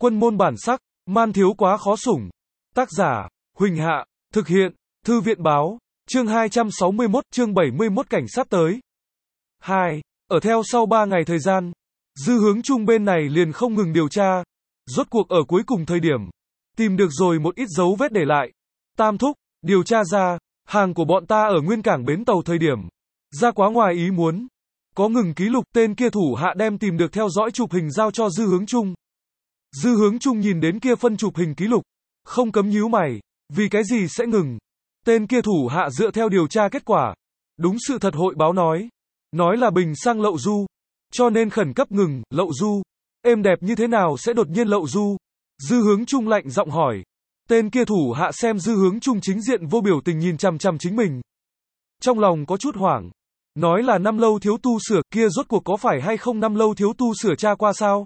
Quân môn bản sắc, man thiếu quá khó sủng. Tác giả, Huỳnh Hạ, thực hiện, Thư viện báo, chương 261, chương 71 cảnh sát tới. 2. Ở theo sau 3 ngày thời gian, Dư Hướng Trung bên này liền không ngừng điều tra. Rốt cuộc ở cuối cùng thời điểm, tìm được rồi một ít dấu vết để lại. Tam thúc, điều tra ra, hàng của bọn ta ở nguyên cảng bến tàu thời điểm, ra quá ngoài ý muốn. Có ngừng ký lục, tên kia thủ hạ đem tìm được theo dõi chụp hình giao cho Dư Hướng Trung. Dư Hướng Trung nhìn đến kia phân chụp hình ký lục, không cấm nhíu mày, vì cái gì sẽ ngừng? Tên kia thủ hạ dựa theo điều tra kết quả, đúng sự thật hội báo nói là bình xăng lậu du, cho nên khẩn cấp ngừng. Lậu du, êm đẹp như thế nào sẽ đột nhiên lậu du? Dư Hướng Trung lạnh giọng hỏi. Tên kia thủ hạ xem Dư Hướng Trung chính diện vô biểu tình nhìn chằm chằm chính mình, trong lòng có chút hoảng, nói là Năm Lâu thiếu tu sửa, kia rốt cuộc có phải hay không Năm Lâu thiếu tu sửa tra qua sao?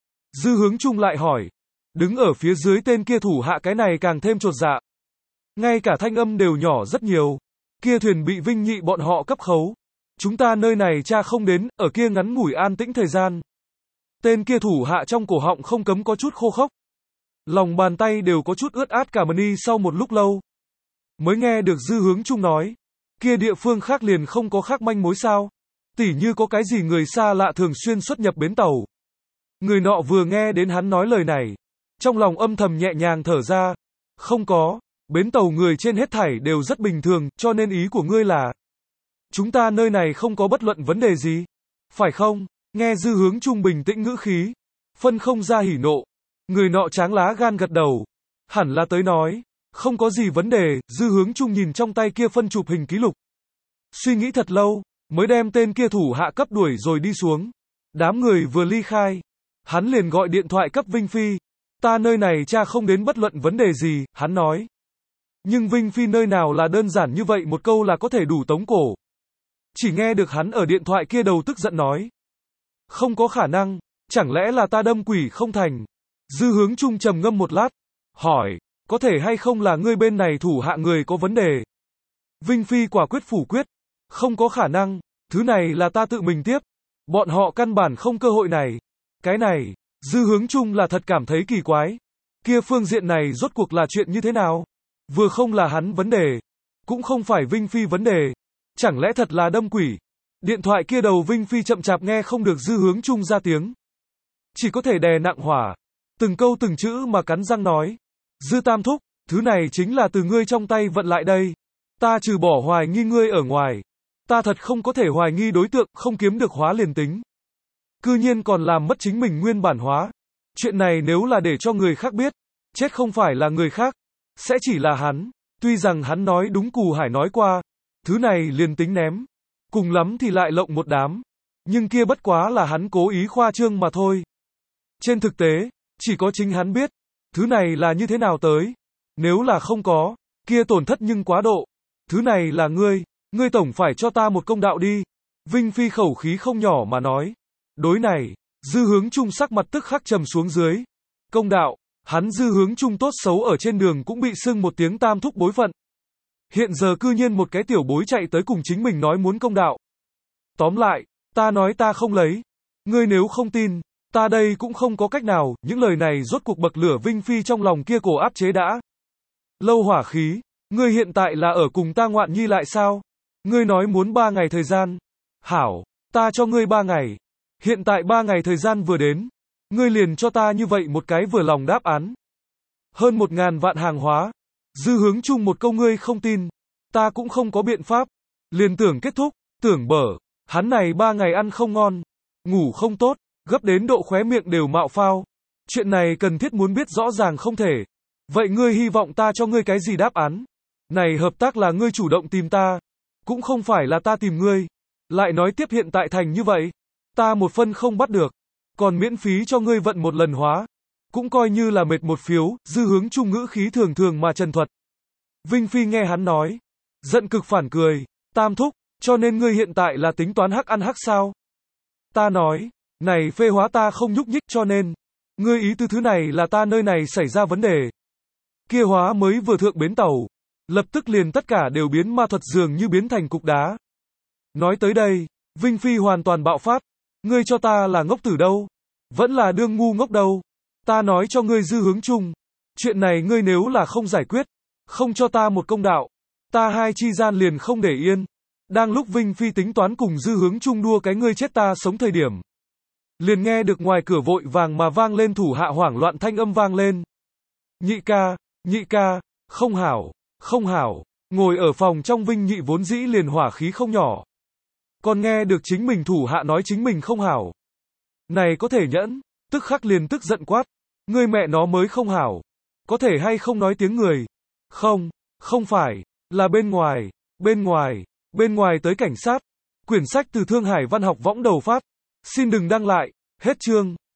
Dư Hướng Trung lại hỏi. Đứng ở phía dưới tên kia thủ hạ cái này càng thêm chột dạ. Ngay cả thanh âm đều nhỏ rất nhiều. Kia thuyền bị Vinh Nhị bọn họ cấp khấu. Chúng ta nơi này tra không đến, ở kia ngắn ngủi an tĩnh thời gian. Tên kia thủ hạ trong cổ họng không cấm có chút khô khốc. Lòng bàn tay đều có chút ướt át cả mani. Sau một lúc lâu, mới nghe được Dư Hướng Trung nói. Kia địa phương khác liền không có khác manh mối sao? Tỉ như có cái gì người xa lạ thường xuyên xuất nhập bến tàu. Người nọ vừa nghe đến hắn nói lời này, trong lòng âm thầm nhẹ nhàng thở ra. Không có, bến tàu người trên hết thảy đều rất bình thường, cho nên ý của ngươi là chúng ta nơi này không có bất luận vấn đề gì, phải không? Nghe Dư Hướng Trung bình tĩnh ngữ khí, phân không ra hỉ nộ. Người nọ tráng lá gan gật đầu, hẳn là tới nói không có gì vấn đề. Dư Hướng Trung nhìn trong tay kia phân chụp hình ký lục, suy nghĩ thật lâu, mới đem tên kia thủ hạ cấp đuổi rồi đi xuống. Đám người vừa ly khai, hắn liền gọi điện thoại cấp Vinh Phi. Ta nơi này tra không đến bất luận vấn đề gì, hắn nói. Nhưng Vinh Phi nơi nào là đơn giản như vậy một câu là có thể đủ tống cổ. Chỉ nghe được hắn ở điện thoại kia đầu tức giận nói. Không có khả năng, chẳng lẽ là ta đâm quỷ không thành? Dư Hướng Trung trầm ngâm một lát, hỏi, có thể hay không là ngươi bên này thủ hạ người có vấn đề? Vinh Phi quả quyết phủ quyết, không có khả năng, thứ này là ta tự mình tiếp, bọn họ căn bản không cơ hội này. Cái này, Dư Hướng Trung là thật cảm thấy kỳ quái. Kia phương diện này rốt cuộc là chuyện như thế nào? Vừa không là hắn vấn đề, cũng không phải Vinh Phi vấn đề. Chẳng lẽ thật là đâm quỷ? Điện thoại kia đầu Vinh Phi chậm chạp nghe không được Dư Hướng Trung ra tiếng, chỉ có thể đè nặng hỏa, từng câu từng chữ mà cắn răng nói. Dư Tam thúc, thứ này chính là từ ngươi trong tay vận lại đây. Ta trừ bỏ hoài nghi ngươi ở ngoài, ta thật không có thể hoài nghi đối tượng, không kiếm được hóa liền tính. Cư nhiên còn làm mất chính mình nguyên bản hóa. Chuyện này nếu là để cho người khác biết, chết không phải là người khác, sẽ chỉ là hắn. Tuy rằng hắn nói đúng Cù Hải nói qua, thứ này liền tính ném, cùng lắm thì lại lộng một đám. Nhưng kia bất quá là hắn cố ý khoa trương mà thôi. Trên thực tế, chỉ có chính hắn biết, thứ này là như thế nào tới. Nếu là không có, kia tổn thất nhưng quá độ. Thứ này là ngươi tổng phải cho ta một công đạo đi. Vinh Phi khẩu khí không nhỏ mà nói. Đối này, Dư Hướng Trung sắc mặt tức khắc trầm xuống dưới. Công đạo, hắn Dư Hướng Trung tốt xấu ở trên đường cũng bị xưng một tiếng tam thúc bối phận. Hiện giờ cư nhiên một cái tiểu bối chạy tới cùng chính mình nói muốn công đạo. Tóm lại, ta nói ta không lấy. Ngươi nếu không tin, ta đây cũng không có cách nào. Những lời này rốt cuộc bậc lửa Vinh Phi trong lòng kia cổ áp chế đã lâu hỏa khí. Ngươi hiện tại là ở cùng ta ngoạn nhi lại sao? Ngươi nói muốn 3 ngày thời gian. Hảo, ta cho ngươi 3 ngày. Hiện tại 3 ngày thời gian vừa đến, ngươi liền cho ta như vậy một cái vừa lòng đáp án. Hơn 1.000 vạn hàng hóa. Dư Hướng Trung một câu ngươi không tin, ta cũng không có biện pháp. Liền tưởng kết thúc, tưởng bở, hắn này 3 ngày ăn không ngon, ngủ không tốt, gấp đến độ khóe miệng đều mạo phao. Chuyện này cần thiết muốn biết rõ ràng không thể. Vậy ngươi hy vọng ta cho ngươi cái gì đáp án? Này hợp tác là ngươi chủ động tìm ta, cũng không phải là ta tìm ngươi. Lại nói tiếp hiện tại thành như vậy, ta một phân không bắt được, còn miễn phí cho ngươi vận một lần hóa, cũng coi như là mệt một phiếu. Dư Hướng Trung ngữ khí thường thường mà trần thuật. Vinh Phi nghe hắn nói, giận cực phản cười. Tam thúc, cho nên ngươi hiện tại là tính toán hắc ăn hắc sao? Ta nói, này phê hóa ta không nhúc nhích, cho nên ngươi ý tư thứ này là ta nơi này xảy ra vấn đề. Kia hóa mới vừa thượng bến tàu, lập tức liền tất cả đều biến ma thuật dường như biến thành cục đá. Nói tới đây, Vinh Phi hoàn toàn bạo phát. Ngươi cho ta là ngốc tử đâu? Vẫn là đương ngu ngốc đâu? Ta nói cho ngươi Dư Hướng Trung, chuyện này ngươi nếu là không giải quyết, không cho ta một công đạo, ta hai chi gian liền không để yên. Đang lúc Vinh Phi tính toán cùng Dư Hướng Trung đua cái ngươi chết ta sống thời điểm, liền nghe được ngoài cửa vội vàng mà vang lên thủ hạ hoảng loạn thanh âm vang lên. Nhị ca, không hảo, không hảo. Ngồi ở phòng trong Vinh Nhị vốn dĩ liền hỏa khí không nhỏ. Còn nghe được chính mình thủ hạ nói chính mình không hảo. Này có thể nhẫn, tức khắc liền tức giận quát. Ngươi mẹ nó mới không hảo. Có thể hay không nói tiếng người? Không phải, là bên ngoài tới cảnh sát. Quyển sách từ Thương Hải Văn học võng đầu phát. Xin đừng đăng lại, hết chương.